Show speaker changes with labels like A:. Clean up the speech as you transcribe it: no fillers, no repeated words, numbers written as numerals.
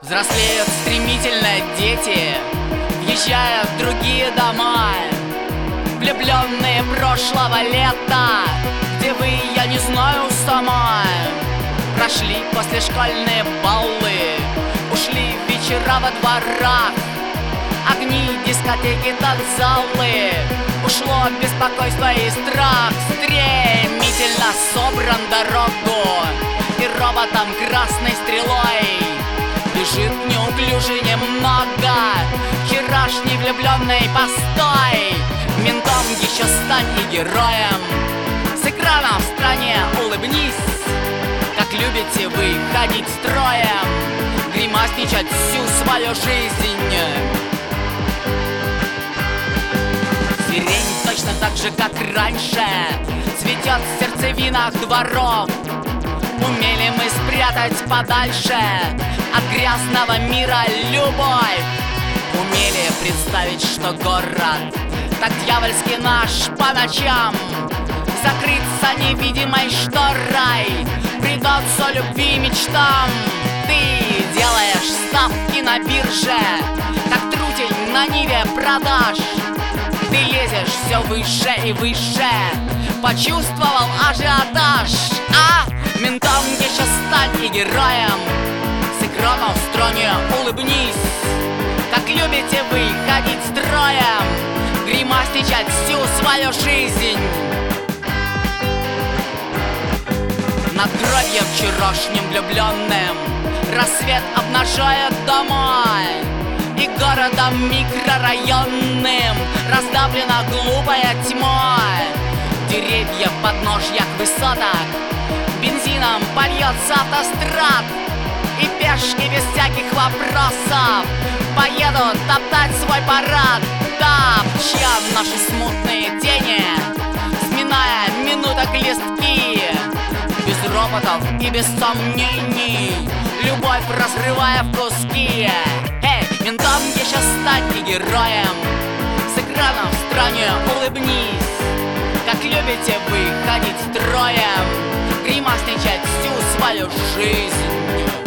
A: Взрослеют стремительно дети, въезжая в другие дома. Влюбленные прошлого лета, где вы, я не знаю сама. Прошли послешкольные баллы, ушли вечера во дворах, огни, дискотеки, танцзалы. Ушло беспокойство и страх, стремительно собран дорогу, и роботом красной стрелой бежит неуклюже немного вчерашний влюбленный постой. Ментом еще стань и героем, с экрана в стране улыбнись. Как любите вы ходить строем, гримасничать всю свою жизнь. Сирень точно так же, как раньше, цветет в сердцевинах дворов. Умели мы спрятать подальше от грязного мира любовь. Умели представить, что город так дьявольски наш по ночам закрыться невидимой шторой, предаться любви мечтам. Ты делаешь ставки на бирже, как трутень на ниве продаж. Ты лезешь все выше и выше, почувствовал ажиотаж. Ментом еще стань и героем, с экрана в стороне улыбнись. Как любите вы ходить строем, гримасничать всю свою жизнь. Над гробьем вчерашним влюбленным рассвет обнажает дома, и городом микрорайонным раздавлена глупая тьма. Деревья в подножьях высоток бензином польется автострад, и пешки без всяких вопросов поедут топтать свой парад. Топча в наши смутные тени, сминая минуток листки, без роботов и без сомнений, любовь разрывая в куски. Ментом еще стать и героем, с экрана в стране улыбнись. Как любите вы ходить строем, гримасничать всю свою жизнь.